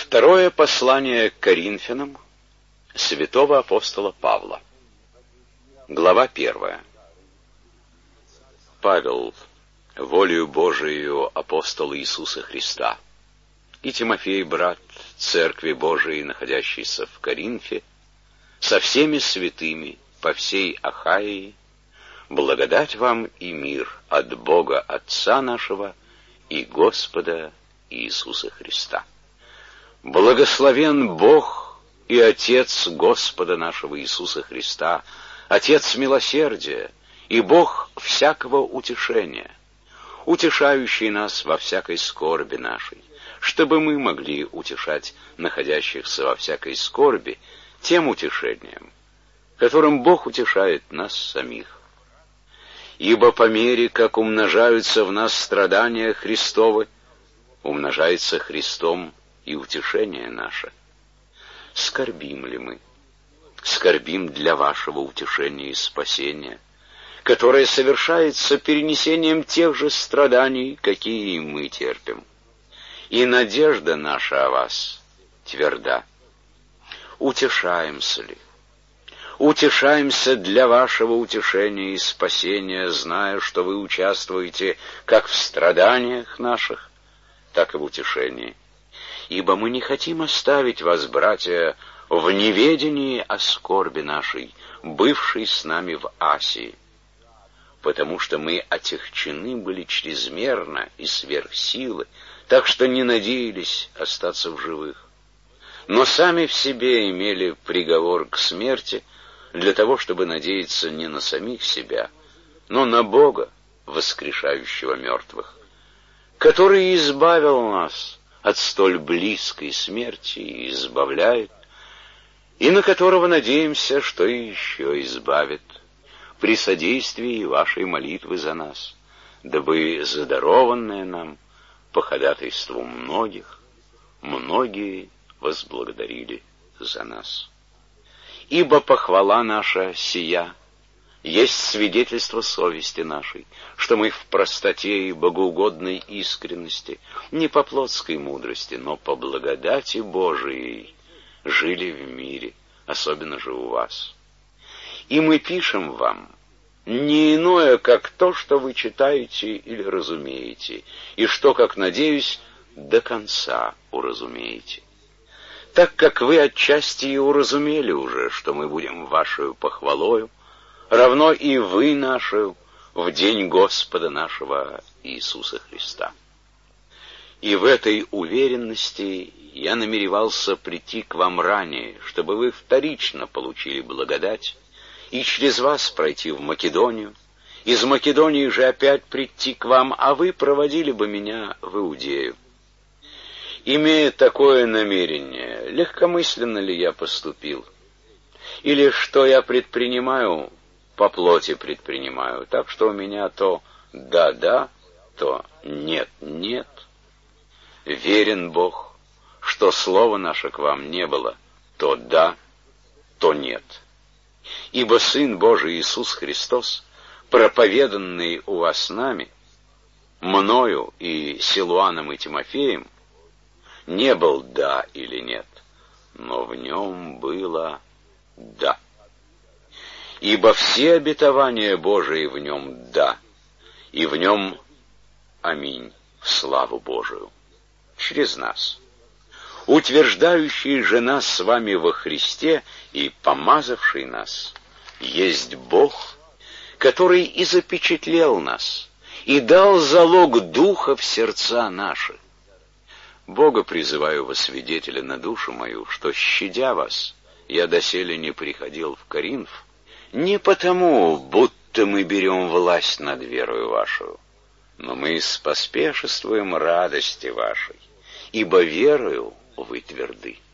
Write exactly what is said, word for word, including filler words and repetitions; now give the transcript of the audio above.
Второе послание к Коринфянам святого апостола Павла. Глава первая. Павел, волею Божией апостол Иисуса Христа, и Тимофей, брат Церкви Божией, находящийся в Коринфе, со всеми святыми по всей Ахаии, благодать вам и мир от Бога Отца нашего и Господа Иисуса Христа. Благословен Бог и Отец Господа нашего Иисуса Христа, Отец милосердия и Бог всякого утешения, утешающий нас во всякой скорби нашей, чтобы мы могли утешать находящихся во всякой скорби тем утешением, которым Бог утешает нас самих. Ибо по мере, как умножаются в нас страдания Христовы, умножается Христом и утешение наше. Скорбим ли мы? Скорбим для вашего утешения и спасения, которое совершается перенесением тех же страданий, какие и мы терпим. И надежда наша о вас тверда. Утешаемся ли? Утешаемся для вашего утешения и спасения, зная, что вы участвуете как в страданиях наших, так и в утешении. Ибо мы не хотим оставить вас, братья, в неведении о скорби нашей, бывшей с нами в Асии, потому что мы отягчены были чрезмерно и сверх силы, так что не надеялись остаться в живых, но сами в себе имели приговор к смерти для того, чтобы надеяться не на самих себя, но на Бога, воскрешающего мертвых, который избавил нас от столь близкой смерти и избавляет, и на которого надеемся, что еще избавит при содействии вашей молитвы за нас, дабы задарованное нам по ходатайству многих, многие возблагодарили за нас. Ибо похвала наша сия есть свидетельство совести нашей, что мы в простоте и богоугодной искренности, не по плотской мудрости, но по благодати Божией жили в мире, особенно же у вас. И мы пишем вам не иное, как то, что вы читаете или разумеете, и что, как надеюсь, до конца уразумеете. Так как вы отчасти и уразумели уже, что мы будем вашей похвалою, равно и вы нашу в день Господа нашего Иисуса Христа. И в этой уверенности я намеревался прийти к вам ранее, чтобы вы вторично получили благодать, и через вас пройти в Македонию, из Македонии же опять прийти к вам, а вы проводили бы меня в Иудею. Имея такое намерение, легкомысленно ли я поступил? Или что я предпринимаю, по плоти предпринимаю, так что у меня то да-да, то нет-нет. Верен Бог, что слово наше к вам не было то да, то нет. Ибо Сын Божий Иисус Христос, проповеданный у вас нами, мною и Силуаном и Тимофеем, не был да или нет, но в нем было да. Ибо все обетования Божии в нем да, и в нем аминь в славу Божию, через нас, утверждающий же нас с вами во Христе и помазавший нас, есть Бог, который и запечатлел нас, и дал залог Духа в сердца наши. Бога призываю во свидетеля на душу мою, что, щадя вас, я доселе не приходил в Коринф, не потому, будто мы берем власть над верою вашу, но мы споспешествуем радости вашей, ибо верою вы тверды.